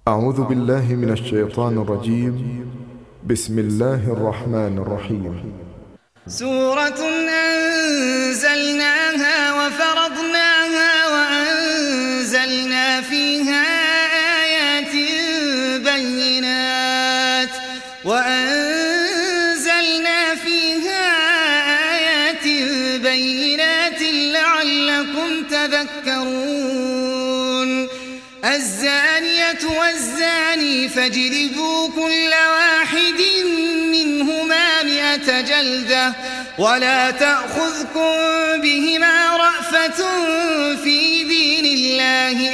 أعوذ بالله من الشيطان الرجيم. بسم الله الرحمن الرحيم. سورة أنزلناها وفرضناها وأنزلنا فيها آيات بينات لعلكم تذكرون. الزانية والزاني فاجلدوا كل واحد منهما 100 جلدة ولا تأخذكم بهما رأفة في دين الله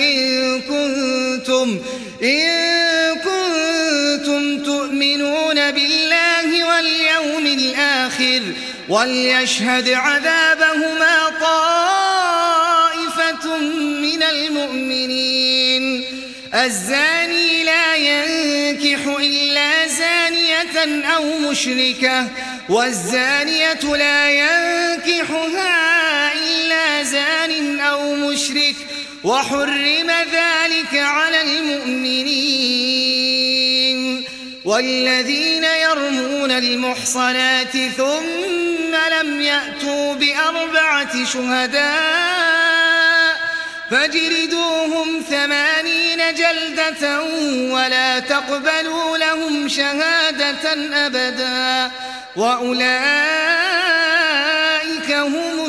إن كنتم تؤمنون بالله واليوم الآخر وليشهد عذابهما طائفة من المؤمنين. الزاني لا ينكح إلا زانية أو مشركة والزانية لا ينكحها إلا زان أو مشرك وحرم ذلك على المؤمنين. والذين يرمون المحصنات ثم لم يأتوا ب4 شهداء فاجلدوهم 80 جلدة ولا تقبلوا لهم شهادة أبدا وأولئك هم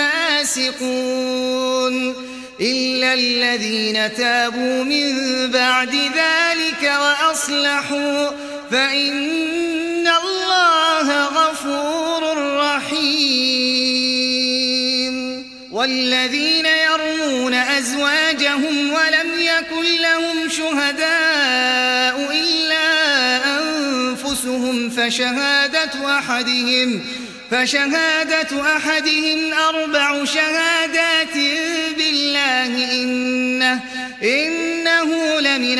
الفاسقون إلا الذين تابوا من بعد ذلك وأصلحوا فإن الله غفور رحيم. والذين يرمون أزواجهم ولم يكن لهم شهداء إلا أنفسهم فشهادة أحدهم 4 شهادات بالله إنه لمن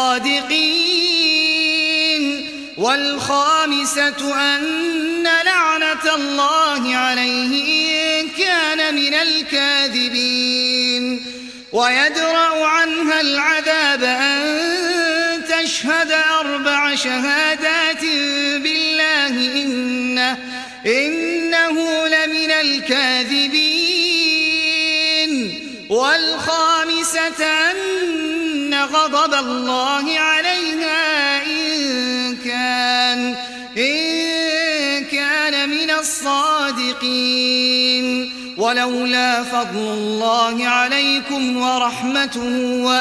الصادقين. والخامسة أن لعنة الله عليه إن كان من الكاذبين. ويدرأ عنها العذاب أن تشهد 4 شهادات بالله إنه لمن الكاذبين. والخامسة أن غضب الله عليها إن كان من الصادقين. ولولا فضل الله عليكم ورحمته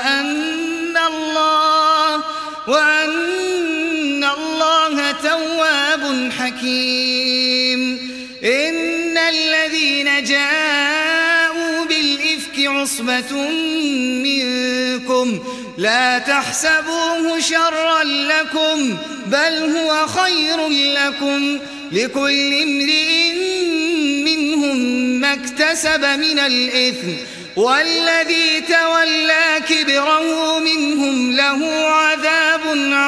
وأن الله تواب حكيم. إن الذين جاءوا بالإفك عصبة منكم لا تحسبوه شرا لكم بل هو خير لكم لكل امرئ منهم ما اكتسب من الإثم والذي تولى كبره منهم له عذاب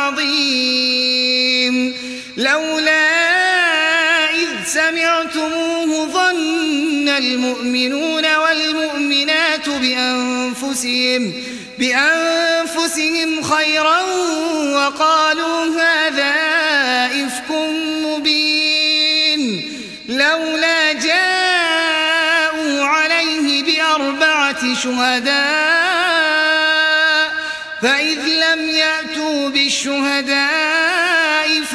عظيم. لولا إذ سمعتموه ظن المؤمنون والمؤمنات بأنفسهم خيرا وقالوا هذا إفك مبين. لولا جاءوا عليه ب4 شهداء فإذ لم يأتوا بالشهداء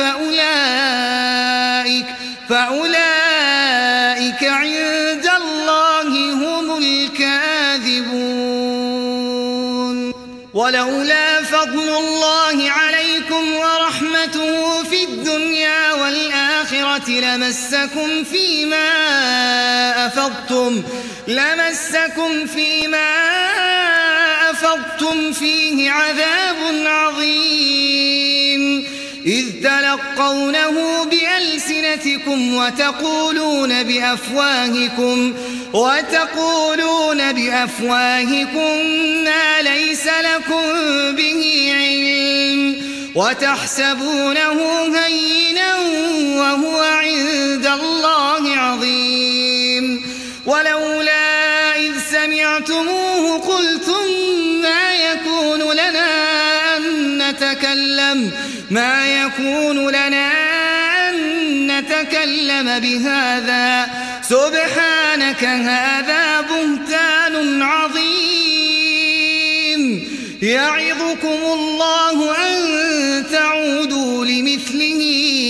فأولئك عند الله هم الكاذبون. ولولا فضل الله عليكم ورحمته في الدنيا والآخرة لمسكم فيما أفضتم فيه عذاب عظيم. إذ تلقونه بألسنتكم وتقولون بأفواهكم ما ليس لكم به علم وتحسبونه هينا وهو عند الله عظيم. ولولا إذ سمعتموه قلتم ما يكون لنا أن يكون لنا أن نتكلم بهذا سبحانك هذا بهتان عظيم يعظكم الله أن تعودوا لمثله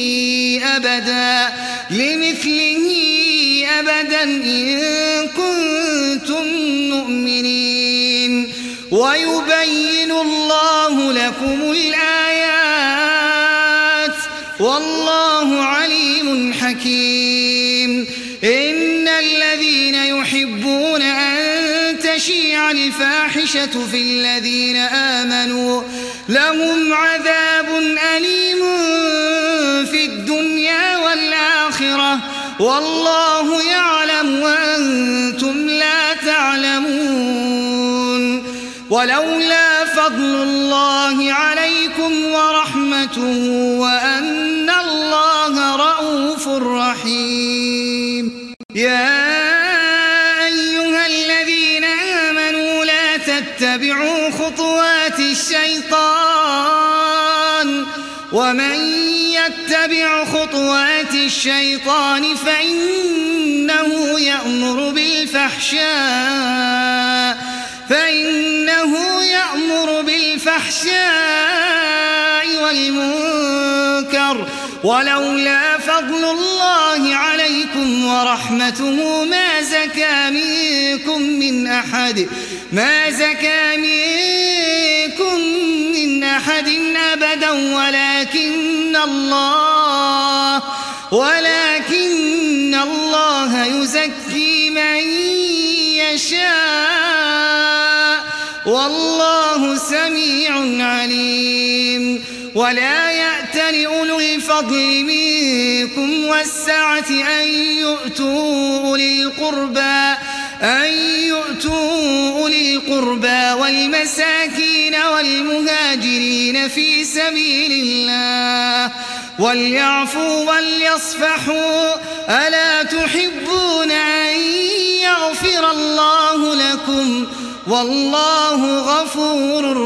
أبدا إن كنتم مؤمنين ويبين الله لكم الآيات والله عليم حكيم إن الذين يحبون أن تشيع الفاحشة في الذين آمنوا لهم عذاب أليم في الدنيا والآخرة والله يعلم وأنتم لا تعلمون ولولا فضل الله عليكم ورحمته وأن الله رؤوف رحيم يا أيها الذين آمنوا لا تتبعوا خطوات الشيطان ومن يتبع خطوات الشيطان فإنه يأمر بالفحشاء والمنكر ولولا فضل الله عليكم ورحمته ما زكى منكم من أحد أبدا ولكن الله يزكي من يشاء والله سميع عليم ولا يأتل أولو الفضل منكم والسعة أن يؤتوا أولي القربى والمساكين والمهاجرين في سبيل الله وليعفوا وليصفحوا ألا تحبون أن يغفر الله لكم والله غفور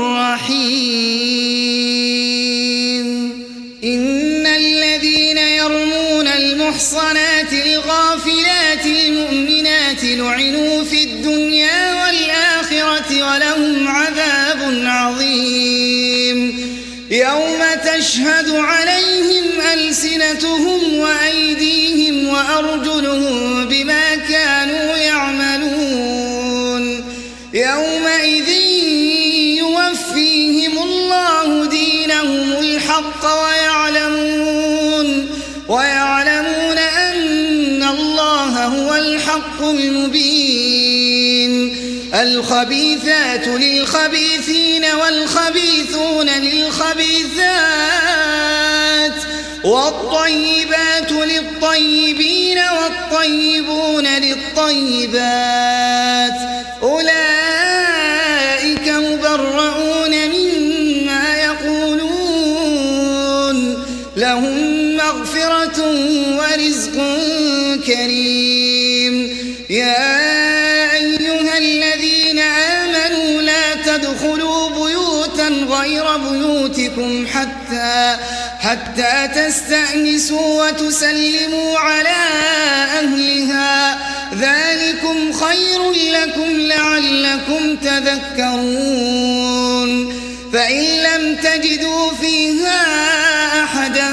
رحيم إن الذين يرمون المحصنات الغافلات المؤمنات لعنوا في الدنيا والآخرة ولهم عذاب عظيم يوم تشهد عليهم ألسنتهم وأيديهم وأرجلهم بما كانوا يعملون يومئذ يوفيهم الله دينهم الحق ويعلمون أن الله هو الحق المبين الخبيثات للخبيثين والخبيثون للخبيثات والطيبات للطيبين والطيبون للطيبات أولئك مبرؤون مما يقولون لهم مغفرة ورزق كريم يا أيها الذين آمنوا لا تدخلوا بيوتا غير بيوتكم حتى تستأنسوا وتسلموا على أهلها ذلكم خير لكم لعلكم تذكرون فإن لم تجدوا فيها أحدا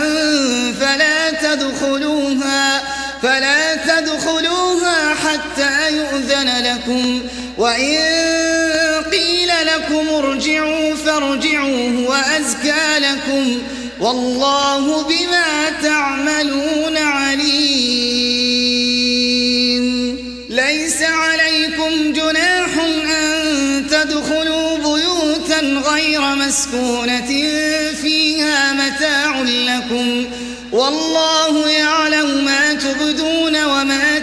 فلا تدخلوها حتى يؤذن لكم وإن قيل لكم ارجعوا فارجعوا هو أزكى لكم والله بما تعملون عليم ليس عليكم جناح أن تدخلوا بيوتا غير مسكونة فيها متاع لكم والله يعلم ما تبدون وما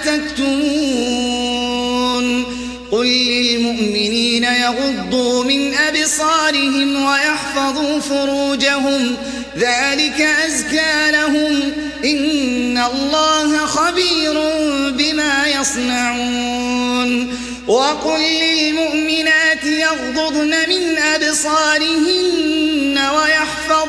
تكتمون قل للمؤمنين يغضوا من أبصارهم ويحفظوا فروجهم ذلك أزكى لهم إن الله خبير بما يصنعون وقل للمؤمنات يغضضن من أبصارهن ويحفظن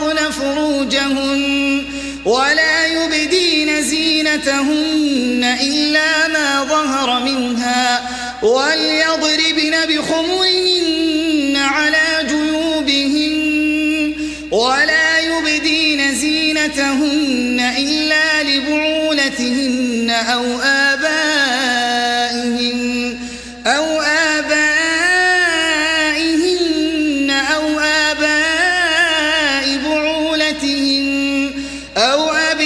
فروجهن ولا يبدين زينتهن إلا ما ظهر منها وليضربن بخمرهن على جيوبهن ولا يبدين زينتهن إلا لبعولتهن أو آبائهن أو آباء بعولتهن أو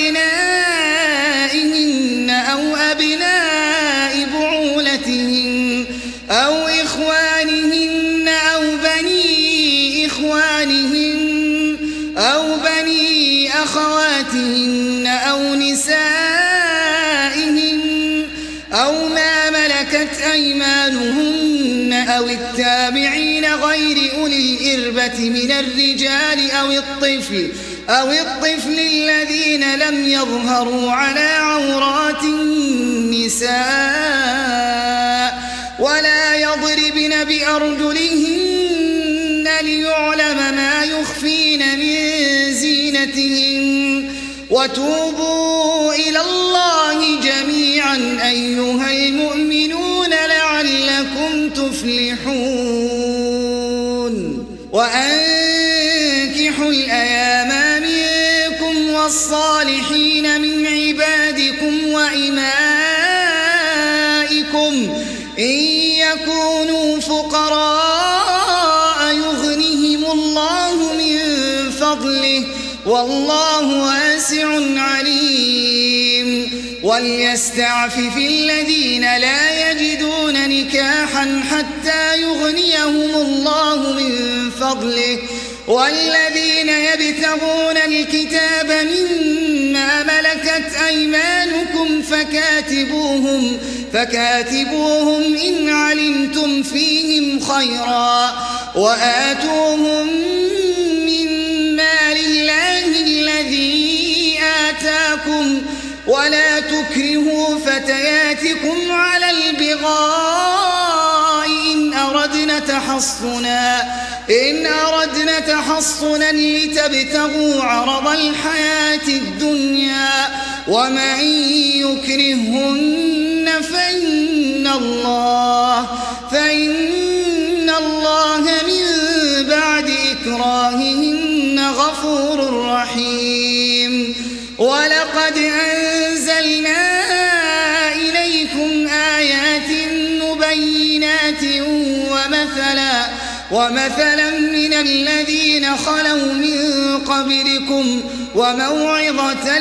أبنائهن أو أبناء بعولتهن أو إخوانهن أو بني إخوانهن أو بني أخواتهن أو نسائهن أو ما ملكت أيمانهن أو التابعين غير أولي الإربة من الرجال أو الطفل الذين لم يظهروا على عورات النساء ولا يضربن بأرجلهن ليعلم ما يخفين من زينتهن وتوبوا إلى الله جميعا أيها المؤمنون لعلكم تفلحون وأنكحوا الأيام منكم والصالحين من عبادكم وإمائكم إن يكونوا فقراء يغنهم الله من فضله والله واسع عليم وليستعفف الذين لا يجدون نكاحا حتى يغنيهم الله من فضله والذين يبتغون الكتاب مما ملكت أيمانكم فكاتبوهم إن علمتم فيهم خيرا وآتوهم من مال الله الذي آتاكم ولا تكرهوا فتياتكم على البغاء إن أردنا تحصنا لتبتغوا عرض الحياة الدنيا ومن يكرهن فإن الله من بعد إكراههن غفور رحيم ولقد أنزلنا إليكم آيات مبينات ومثلا من الذين خلوا من قبلكم وموعظة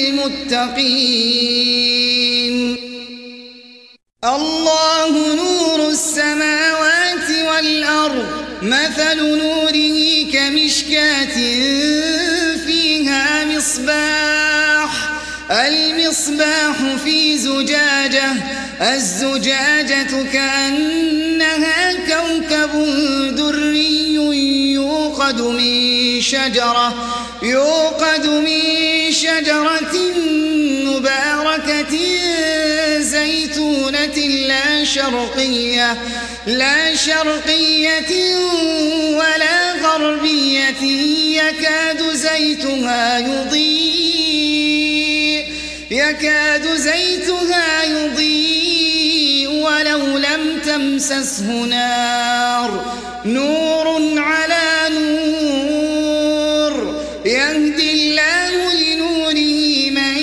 للمتقين الله نور السماوات والأرض مثل نوره كمشكاة فيها المصباح في زجاجة الزجاجة كأنها كوكب دري يوقد من شجرة مباركة زيتونة لا شرقية ولا غربية يكاد زيتها يضيء ولو لم تمسسه نار نور على نور يهدي الله لنوره من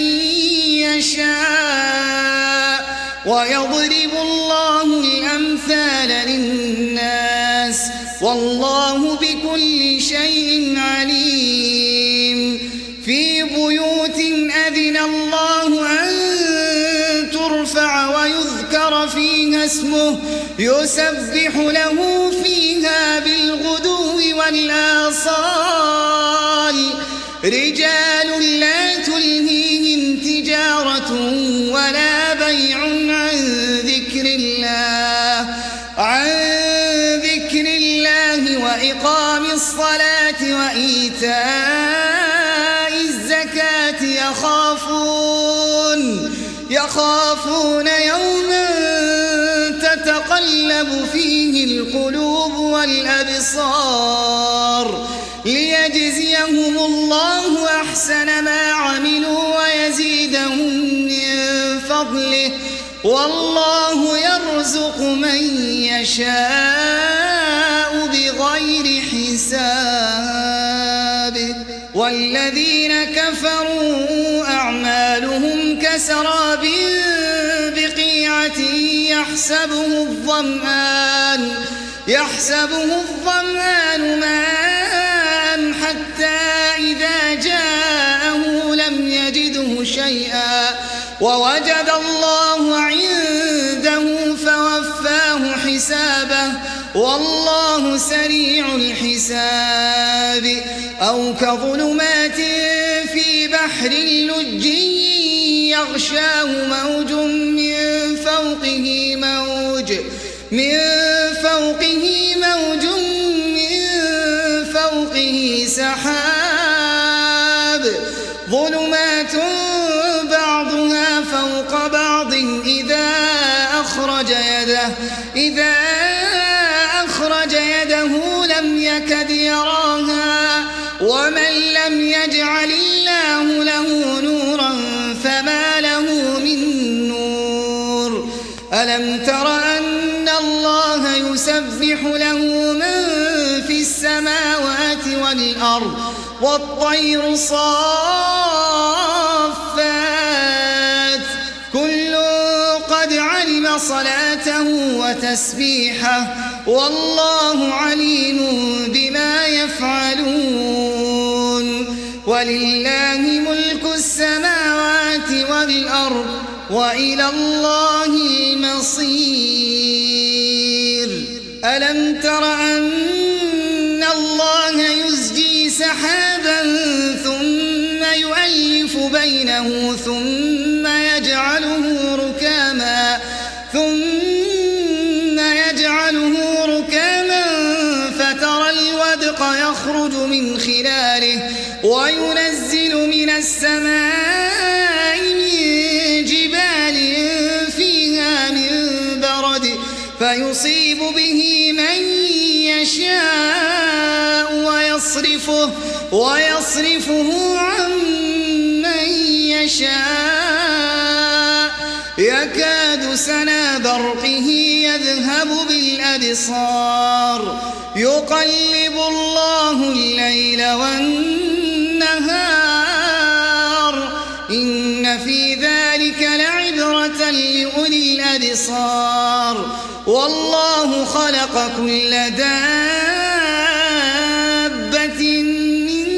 يشاء ويضرب الله الأمثال للناس والله بكل شيء عليم في بيوت أذن الله أن ترفع ويذكر فيها اسمه يسبح له فيها بالغدو والآصال رجال لا تلهيهم تجارة ولا بيع عن ذكر الله وإقام الصلاة وإيتاء الزكاة يخافون يوما تتقلب فيه القلوب والأبصار ليجزيهم ليجزيهم الله أحسن ما عملوا ويزيدهم من فضله والله يرزق من يشاء بغير حساب. والذين كفروا أعمالهم كسراب بقيعة يحسبه الظمآن ماء حتى إذا جاءه لم يجده شيئا ووجد الله عنده فوفاه حسابه والله سريع الحساب. أو كظلمات في بحر لج يغشاه موج من فوقه سحاب ظلمات بعضها فوق بعض إذا أخرج يده لم يكد يراها ومن لم يجعل الله له نورا فما له من نور. ألم تر أن الله يسبح له من في السماوات والأرض والطير صافات كل قد علم صلاته وتسبيحه والله عليم بما يفعلون. ولله ملك السماوات والأرض وإلى الله المصير. ألم تر أن الله يزجي سحابا ثم يؤلف بينه ثم يجعله ركاما فترى الودق يخرج من خلاله وينزل من السماء من جبال فيها من برد فيصيب به من يشاء ويصرفه عن من يشاء يكاد سنا برقه يذهب بالأبصار يقلب الله الليل والنهار إن في ذلك لعبرة لأولي الأبصار. والله خلق كل دابة من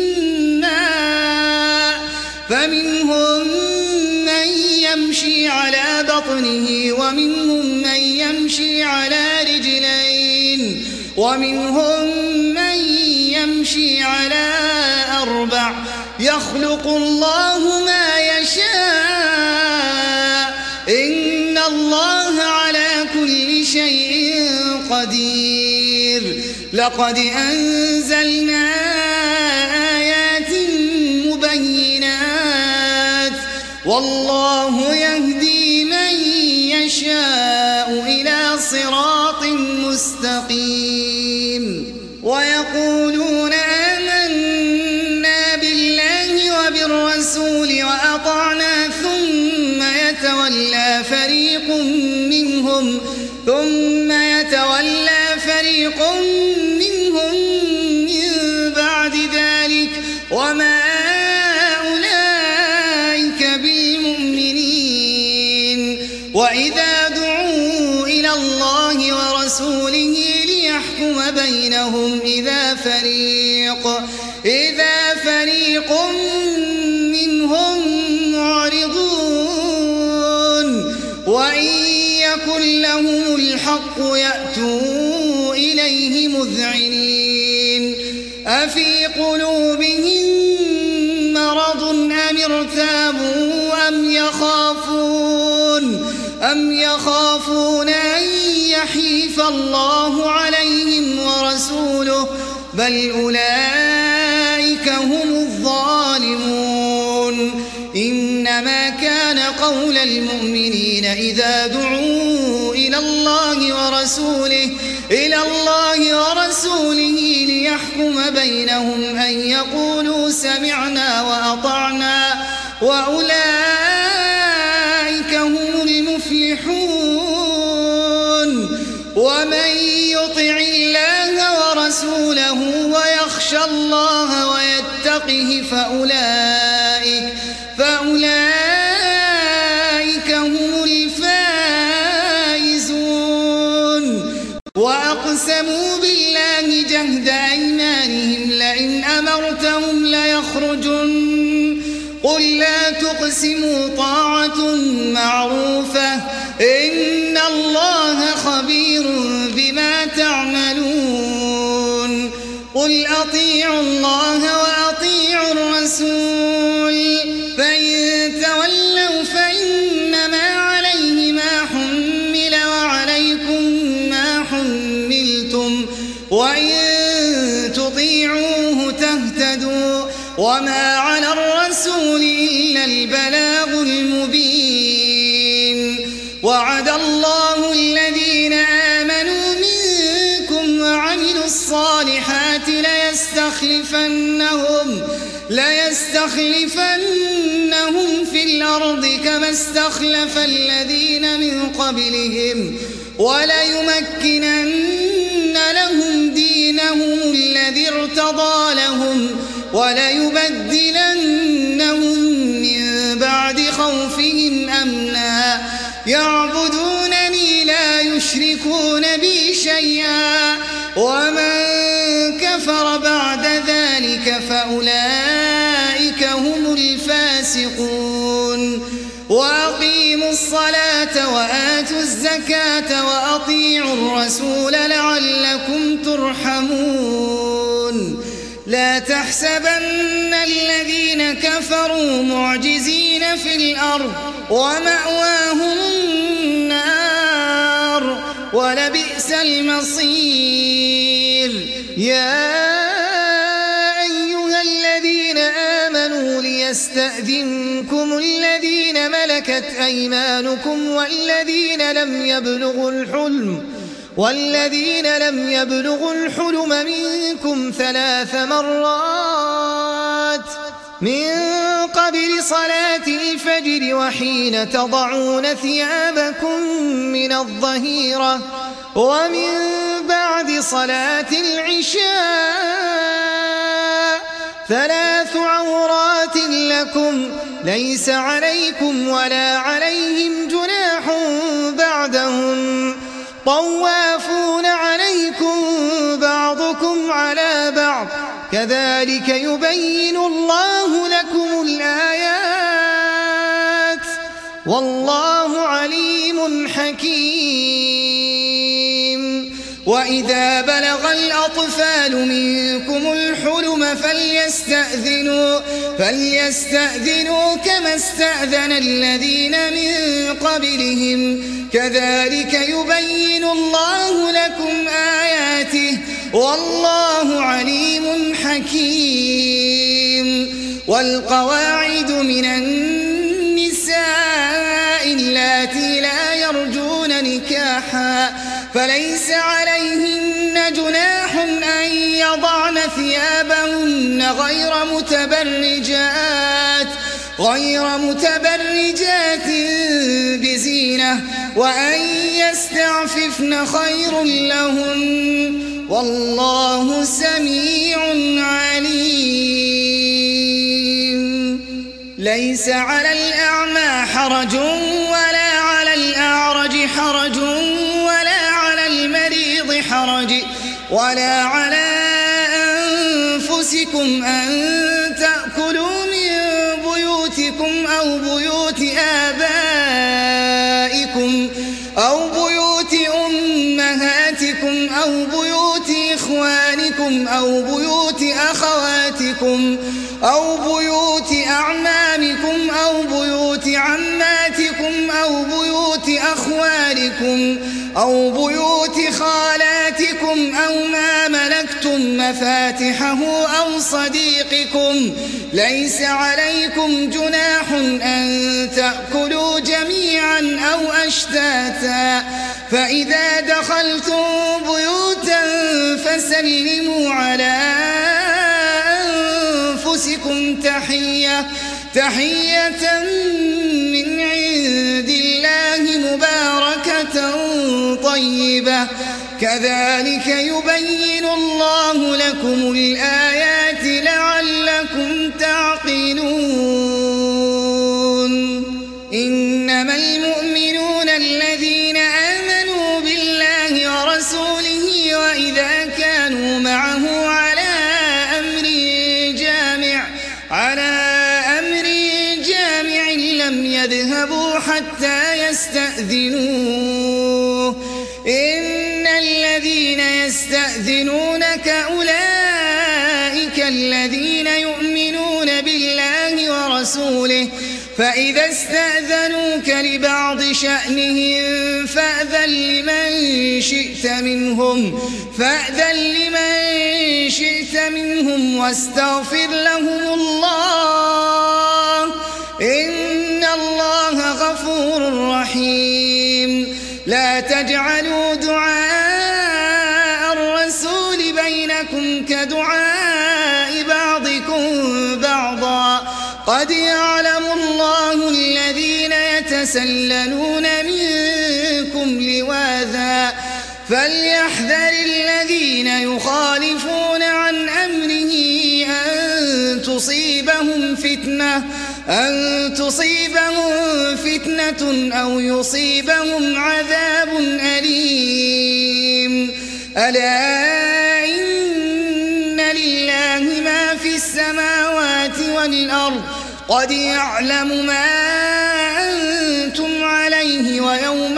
ماء فمنهم من يمشي على بطنه ومنهم من يمشي على رجلين ومنهم من يمشي على أربع يخلق الله ما يشاء إن الله على كل شيء قدير. لقد أنزلنا آيات مبينات والله يهدي من يشاء إلى صراط مستقيم. ويقولون آمنا بالله وبالرسول وأطعنا ثم يتولى فريق منهم من بعد ذلك وما أولئك بالمؤمنين. وإذا دعوا إلى الله ورسوله ليحكم بينهم إذا فريق منهم معرضون وإن يكن لهم الحق يأتوا إليه مذعنين. أفي قلوبهم مرض أم ارتابوا أم يخافون أن يحيف الله عليهم ورسوله بل أولئك هم الظالمون. إنما كان قول المؤمنين إذا دعوا إلى الله ورسوله ليحكم بينهم أن يقولوا سمعنا وأطعنا وأولئك هم المفلحون ومن يطع الله ورسوله ويخشى الله ويتقه فأولئك هم الفائزون وأقسموا بالله جهد أيمانهم لئن أمرتهم ليخرجن قل لا تقسموا طاعة معروفة إن الله خبير بما تعملون قل أطيعوا الله وأطيعوا الرسول فإن تولوا فإنما عليه ما حمل وعليكم ما حملتم وإن تطيعوه تهتدوا وما على الرسول إلا البلاغ المبين وعد الله الذين آمنوا منكم وعملوا الصالحات ليستخلفنهم في الأرض كما استخلف الذين من قبلهم وليمكنن لهم دينهم الذي ارتضى لهم وليبدلنهم من بعد خوفهم أمنا يعبدونني لا يشركون بي شيئا ومن كفر بعد ذلك فأولئك هم الفاسقون وأقيموا الصلاة وآتوا الزكاة وأطيعوا الرسول لعلكم ترحمون لا تحسبن الذين كفروا معجزين في الأرض ومأواهم النار ولبئس المصير يا أيها الذين آمنوا ليستأذنكم الذين ملكت أيمانكم والذين لم يبلغوا الحلم منكم 3 مرات من قبل صلاة الفجر وحين تضعون ثيابكم من الظهيرة ومن بعد صلاة العشاء 3 عورات لكم ليس عليكم ولا عليهم جناح بعدهم طوافون عليكم بعضكم على بعض كذلك يبين الله لكم الآيات والله عليم حكيم وإذا بلغ الأطفال منكم الحلم فليستأذنوا كما استأذن الذين من قبلهم كذلك يبين الله لكم آياته والله عليم حكيم والقواعد من النساء اللاتي لا يرجون نكاحا فليس عليهن جناح أن يضعن ثيابهن غير متبرجات بزينة وأن يستعففن خير لهن والله سميع عليم ليس على الأعمى حرج ولا على الأعرج حرج ولا على المريض حرج ولا على أنفسكم أن تأكلوا من بيوتكم أو بيوت آبائكم أو بيوت أمهاتكم أو بيوت إخوانكم أو بيوت أخواتكم أو بيوت أعمامكم أو بيوت عماتكم أو بيوت أخوالكم أو بيوت خالاتكم أو ما ملكتم مفاتحه أو صديقكم ليس عليكم جناح أن تأكلوا جميعا أو أشتاتا فإذا دخلتم بيوتا فسلموا على أنفسكم تحية من عند الله مباركة طيبة كذلك يبين الله لكم الآيات لعلكم تعقلون إنما المؤمنون الذين آمنوا بالله ورسوله وإذا كانوا معه على أمر جامع لم يذهبوا حتى يستأذنوه إن الذين يستأذنونك أولئك الذين يؤمنون بالله ورسوله فإذا استأذنوك لبعض شأنهم فأذن لمن شئت منهم واستغفر لهم الله إن الله غفور رحيم لا تجعلوا دعاء الرسول بينكم كدعاء بعضكم بعضا قد يعلم الله الذين يتسللون منكم لواذا فليحذر الذين يخالفون عن أمره أن تصيبهم فتنة أو يصيبهم عذاب أليم ألا إن لله ما في السماوات والأرض قد يعلم ما أنتم عليه ويوم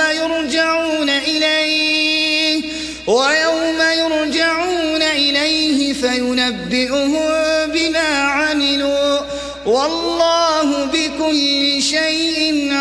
يرجعون إليه فينبئهم بما عملوا والله بكل شيء